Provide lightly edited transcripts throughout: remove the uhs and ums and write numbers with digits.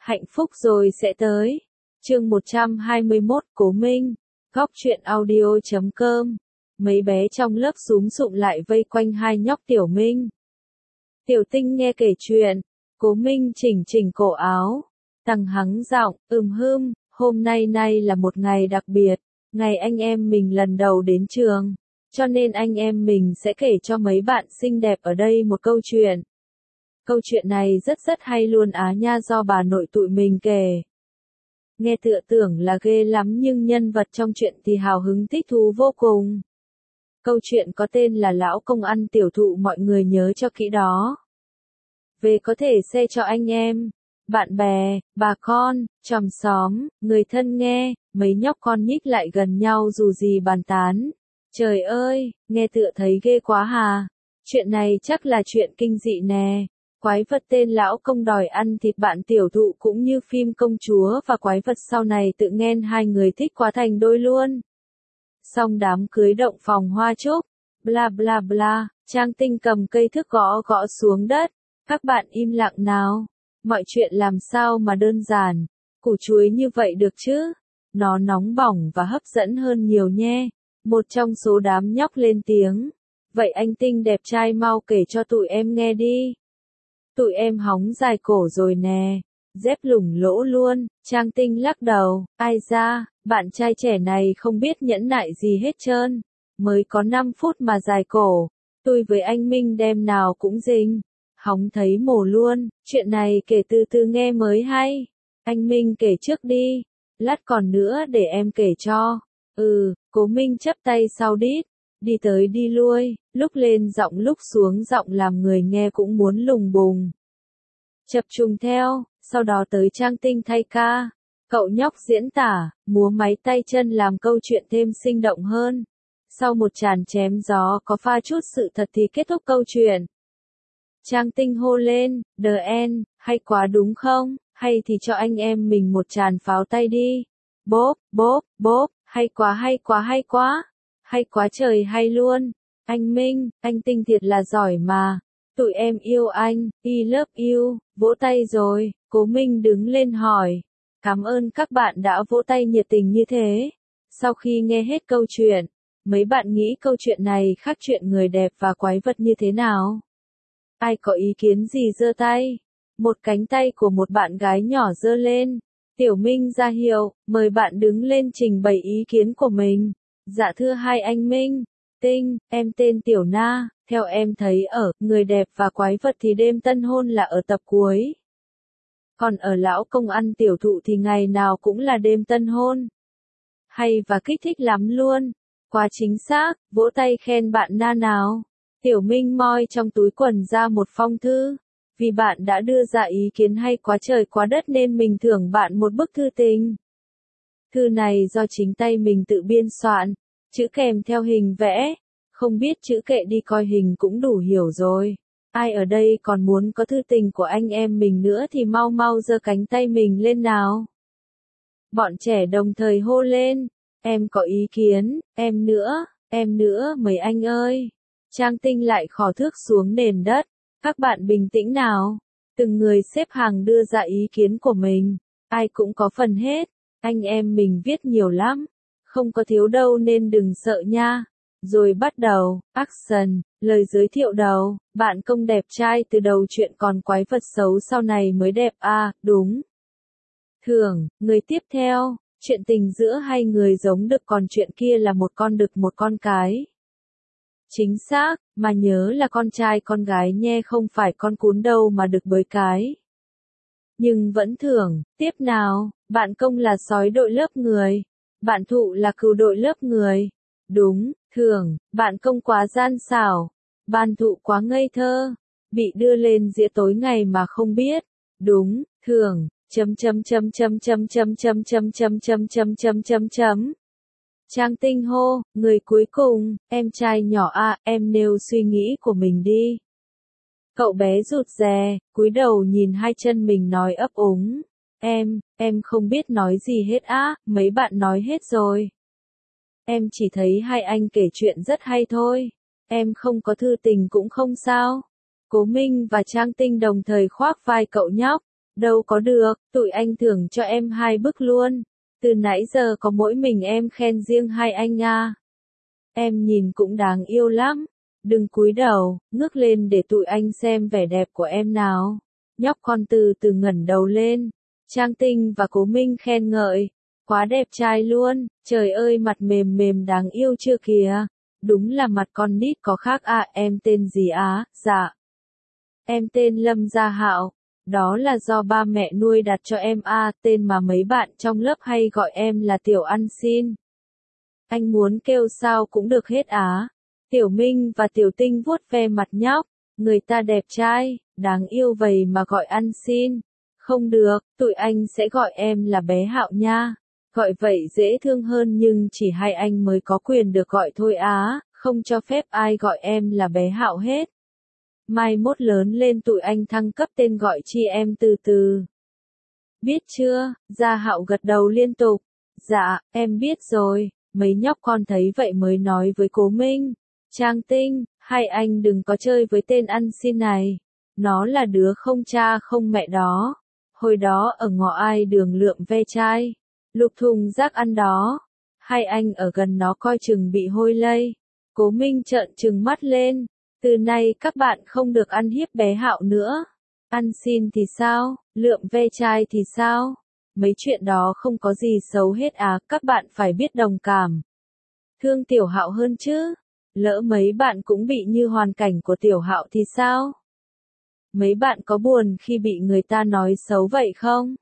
Hạnh phúc rồi sẽ tới. Chương 121 Cố Minh. Góc truyện audio.com. Mấy bé trong lớp súm sụm lại vây quanh hai nhóc Tiểu Minh. Tiểu Tinh nghe kể chuyện. Cố Minh chỉnh chỉnh cổ áo. Tăng hắng giọng, hôm nay là một ngày đặc biệt. Ngày anh em mình lần đầu đến trường. Cho nên anh em mình sẽ kể cho mấy bạn xinh đẹp ở đây một câu chuyện. Câu chuyện này rất hay luôn á nha, do bà nội tụi mình kể. Nghe tựa tưởng là ghê lắm nhưng nhân vật trong chuyện thì hào hứng thích thú vô cùng. Câu chuyện có tên là Lão Công ăn tiểu thụ, mọi người nhớ cho kỹ đó. Về có thể share cho anh em, bạn bè, bà con, chòm xóm, người thân nghe. Mấy nhóc con nhích lại gần nhau dù gì bàn tán. Trời ơi, nghe tựa thấy ghê quá hà. Chuyện này chắc là chuyện kinh dị nè. Quái vật tên Lão Công đòi ăn thịt bạn tiểu thụ, cũng như phim Công Chúa và Quái Vật sau này tự nghen hai người thích quá thành đôi luôn. Xong đám cưới động phòng hoa trúc, bla bla bla, Trang Tinh cầm cây thước gõ xuống đất. Các bạn im lặng nào. Mọi chuyện làm sao mà đơn giản, củ chuối như vậy được chứ? Nó nóng bỏng và hấp dẫn hơn nhiều nhé. Một trong số đám nhóc lên tiếng. Vậy anh Tinh đẹp trai mau kể cho tụi em nghe đi. Tụi em hóng dài cổ rồi nè. Dép lủng lỗ luôn. Trang Tinh lắc đầu. Ai da, bạn trai trẻ này không biết nhẫn nại gì hết trơn. Mới có 5 phút mà dài cổ. Tôi với anh Minh đêm nào cũng dính. Hóng thấy mồ luôn. Chuyện này kể từ từ nghe mới hay. Anh Minh kể trước đi. Lát còn nữa để em kể cho. Cố Minh chắp tay sau đít. Đi tới đi lui, lúc lên giọng lúc xuống giọng làm người nghe cũng muốn lùng bùng. Chập trùng theo, sau đó tới Trang Tinh thay ca. Cậu nhóc diễn tả, múa máy tay chân làm câu chuyện thêm sinh động hơn. Sau một tràn chém gió có pha chút sự thật thì kết thúc câu chuyện. Trang Tinh hô lên, The end, hay quá đúng không? Hay thì cho anh em mình một tràn pháo tay đi. Bốp, bốp, bốp, hay quá hay quá hay quá. Hay quá trời hay luôn. Anh Minh, anh Tinh thiệt là giỏi mà. Tụi em yêu anh, I love you. Vỗ tay rồi. Cố Minh đứng lên hỏi. Cảm ơn các bạn đã vỗ tay nhiệt tình như thế. Sau khi nghe hết câu chuyện, mấy bạn nghĩ câu chuyện này khác chuyện người đẹp và quái vật như thế nào? Ai có ý kiến gì giơ tay? Một cánh tay của một bạn gái nhỏ giơ lên. Tiểu Minh ra hiệu, mời bạn đứng lên trình bày ý kiến của mình. Dạ thưa hai anh Minh, Tinh, em tên Tiểu Na, theo em thấy ở Người đẹp và quái vật thì đêm tân hôn là ở tập cuối. Còn ở Lão Công ăn tiểu thụ thì ngày nào cũng là đêm tân hôn. Hay và kích thích lắm luôn. Quá chính xác, vỗ tay khen bạn Na nào. Tiểu Minh moi trong túi quần ra một phong thư. Vì bạn đã đưa ra ý kiến hay quá trời quá đất nên mình thưởng bạn một bức thư tình. Thư này do chính tay mình tự biên soạn, chữ kèm theo hình vẽ, không biết chữ kệ đi coi hình cũng đủ hiểu rồi. Ai ở đây còn muốn có thư tình của anh em mình nữa thì mau giơ cánh tay mình lên nào. Bọn trẻ đồng thời hô lên, em có ý kiến, em nữa mấy anh ơi. Trang Tinh lại khò thước xuống nền đất, các bạn bình tĩnh nào. Từng người xếp hàng đưa ra ý kiến của mình, ai cũng có phần hết. Anh em mình viết nhiều lắm, không có thiếu đâu nên đừng sợ nha. Rồi bắt đầu, action, lời giới thiệu đầu, bạn Công đẹp trai từ đầu chuyện còn quái vật xấu sau này mới đẹp à, đúng. Thưởng, người tiếp theo, chuyện tình giữa hai người giống đực còn chuyện kia là một con đực một con cái. Chính xác, mà nhớ là con trai con gái nhé, không phải con cún đâu mà đực bới cái. Nhưng vẫn thưởng, tiếp nào, bạn Công là sói đội lớp người, bạn Thụ là cừu đội lớp người. Đúng, thưởng, bạn Công quá gian xảo, bạn Thụ quá ngây thơ, bị đưa lên dĩa tối ngày mà không biết. Đúng, thưởng, chấm. Trang Tinh hô, người cuối cùng, em trai nhỏ à, em nêu suy nghĩ của mình đi. Cậu bé rụt rè, cúi đầu nhìn hai chân mình nói ấp úng. Em không biết nói gì hết á, mấy bạn nói hết rồi. Em chỉ thấy hai anh kể chuyện rất hay thôi. Em không có thư tình cũng không sao. Cố Minh và Trang Tinh đồng thời khoác vai cậu nhóc. Đâu có được, tụi anh thưởng cho em 2 bức luôn. Từ nãy giờ có mỗi mình em khen riêng hai anh à. Em nhìn cũng đáng yêu lắm. Đừng cúi đầu, ngước lên để tụi anh xem vẻ đẹp của em nào. Nhóc con từ từ ngẩng đầu lên. Trang Tinh và Cố Minh khen ngợi. Quá đẹp trai luôn, trời ơi mặt mềm mềm đáng yêu chưa kìa. Đúng là mặt con nít có khác à, em tên gì á? Dạ. Em tên Lâm Gia Hạo. Đó là do ba mẹ nuôi đặt cho em à, tên mà mấy bạn trong lớp hay gọi em là Tiểu Ăn Xin. Anh muốn kêu sao cũng được hết á. Tiểu Minh và Tiểu Tinh vuốt ve mặt nhóc. Người ta đẹp trai, đáng yêu vậy mà gọi ăn xin. Không được, tụi anh sẽ gọi em là bé Hạo nha. Gọi vậy dễ thương hơn nhưng chỉ hai anh mới có quyền được gọi thôi á, không cho phép ai gọi em là bé Hạo hết. Mai mốt lớn lên tụi anh thăng cấp tên gọi chi em từ từ. Biết chưa? Gia Hạo gật đầu liên tục. Dạ, em biết rồi. Mấy nhóc con thấy vậy mới nói với Cố Minh. Trang Tinh, hai anh đừng có chơi với tên ăn xin này. Nó là đứa không cha không mẹ đó. Hồi đó ở ngõ ai đường lượm ve chai. Lục thùng rác ăn đó. Hai anh ở gần nó coi chừng bị hôi lây. Cố Minh trợn trừng mắt lên. Từ nay các bạn không được ăn hiếp bé Hạo nữa. Ăn xin thì sao? Lượm ve chai thì sao? Mấy chuyện đó không có gì xấu hết à, các bạn phải biết đồng cảm. Thương Tiểu Hạo hơn chứ. Lỡ mấy bạn cũng bị như hoàn cảnh của Tiểu Hạo thì sao? Mấy bạn có buồn khi bị người ta nói xấu vậy không?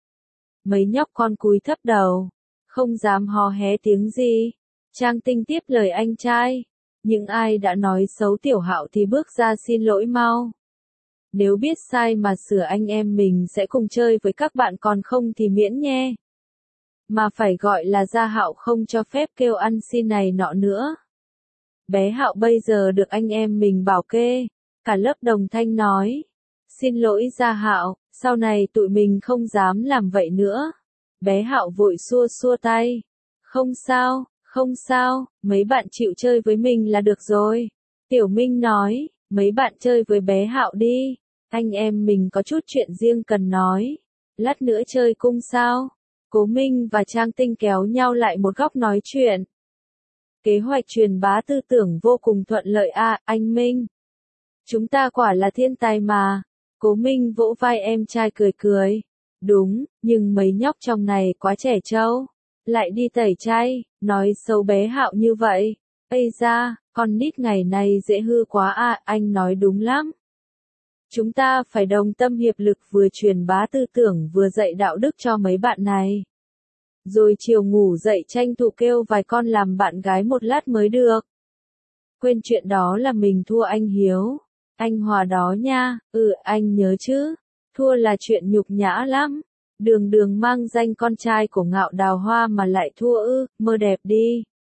Mấy nhóc con cúi thấp đầu, không dám hò hé tiếng gì. Trang Tinh tiếp lời anh trai. Những ai đã nói xấu Tiểu Hạo thì bước ra xin lỗi mau. Nếu biết sai mà sửa anh em mình sẽ cùng chơi với các bạn, còn không thì miễn nhé. Mà phải gọi là Gia Hạo, không cho phép kêu ăn xin này nọ nữa. Bé Hạo bây giờ được anh em mình bảo kê. Cả lớp đồng thanh nói. Xin lỗi Gia Hạo, sau này tụi mình không dám làm vậy nữa. Bé Hạo vội xua xua tay. Không sao, không sao, mấy bạn chịu chơi với mình là được rồi. Tiểu Minh nói, mấy bạn chơi với bé Hạo đi. Anh em mình có chút chuyện riêng cần nói. Lát nữa chơi cung sao? Cố Minh và Trang Tinh kéo nhau lại một góc nói chuyện. Kế hoạch truyền bá tư tưởng vô cùng thuận lợi à, anh Minh. Chúng ta quả là thiên tài mà. Cố Minh vỗ vai em trai cười cười. Đúng, nhưng mấy nhóc trong này quá trẻ trâu. Lại đi tẩy chay, nói xấu bé Hạo như vậy. Ây da, con nít ngày này dễ hư quá à, anh nói đúng lắm. Chúng ta phải đồng tâm hiệp lực, vừa truyền bá tư tưởng vừa dạy đạo đức cho mấy bạn này. Rồi chiều ngủ dậy tranh thủ kêu vài con làm bạn gái một lát mới được. Quên chuyện đó là mình thua anh Hiếu. Anh Hòa đó nha, anh nhớ chứ. Thua là chuyện nhục nhã lắm. Đường Đường mang danh con trai của Ngạo Đào Hoa mà lại thua mơ đẹp đi.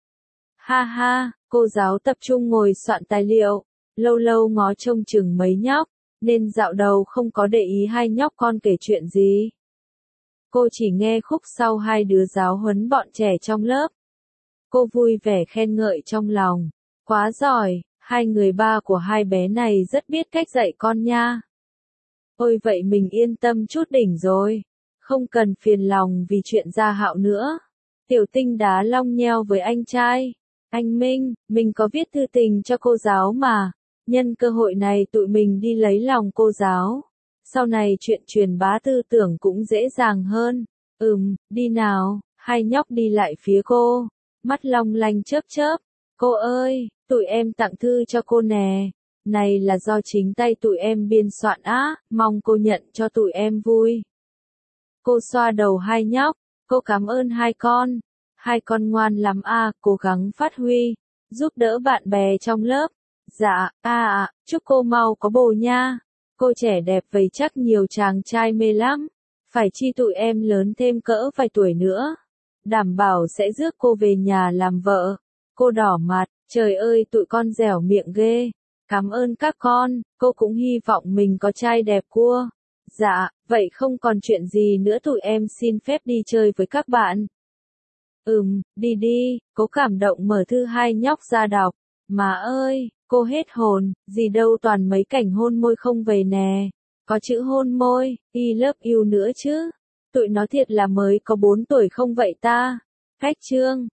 Ha ha, cô giáo tập trung ngồi soạn tài liệu. Lâu lâu ngó trông chừng mấy nhóc, nên dạo đầu không có để ý hai nhóc con kể chuyện gì. Cô chỉ nghe khúc sau hai đứa giáo huấn bọn trẻ trong lớp. Cô vui vẻ khen ngợi trong lòng. Quá giỏi, hai người ba của hai bé này rất biết cách dạy con nha. Ôi vậy mình yên tâm chút đỉnh rồi. Không cần phiền lòng vì chuyện Gia Hạo nữa. Tiểu Tinh đá long nheo với anh trai. Anh Minh, mình có viết thư tình cho cô giáo mà. Nhân cơ hội này tụi mình đi lấy lòng cô giáo. Sau này chuyện truyền bá tư tưởng cũng dễ dàng hơn. Đi nào. Hai nhóc đi lại phía cô. Mắt long lanh chớp chớp. Cô ơi, tụi em tặng thư cho cô nè. Này là do chính tay tụi em biên soạn á, mong cô nhận cho tụi em vui. Cô xoa đầu hai nhóc. Cô cảm ơn hai con. Hai con ngoan lắm à, cố gắng phát huy. Giúp đỡ bạn bè trong lớp. Dạ, chúc cô mau có bồ nha. Cô trẻ đẹp vậy chắc nhiều chàng trai mê lắm. Phải chi tụi em lớn thêm cỡ vài tuổi nữa. Đảm bảo sẽ rước cô về nhà làm vợ. Cô đỏ mặt, trời ơi tụi con dẻo miệng ghê. Cảm ơn các con, cô cũng hy vọng mình có trai đẹp cua. Dạ, vậy không còn chuyện gì nữa, tụi em xin phép đi chơi với các bạn. Đi đi, cô cảm động mở thư hai nhóc ra đọc. Má ơi, cô hết hồn, gì đâu toàn mấy cảnh hôn môi không về nè. Có chữ hôn môi, I love you nữa chứ. Tụi nó thiệt là mới có 4 tuổi không vậy ta? Khách trương.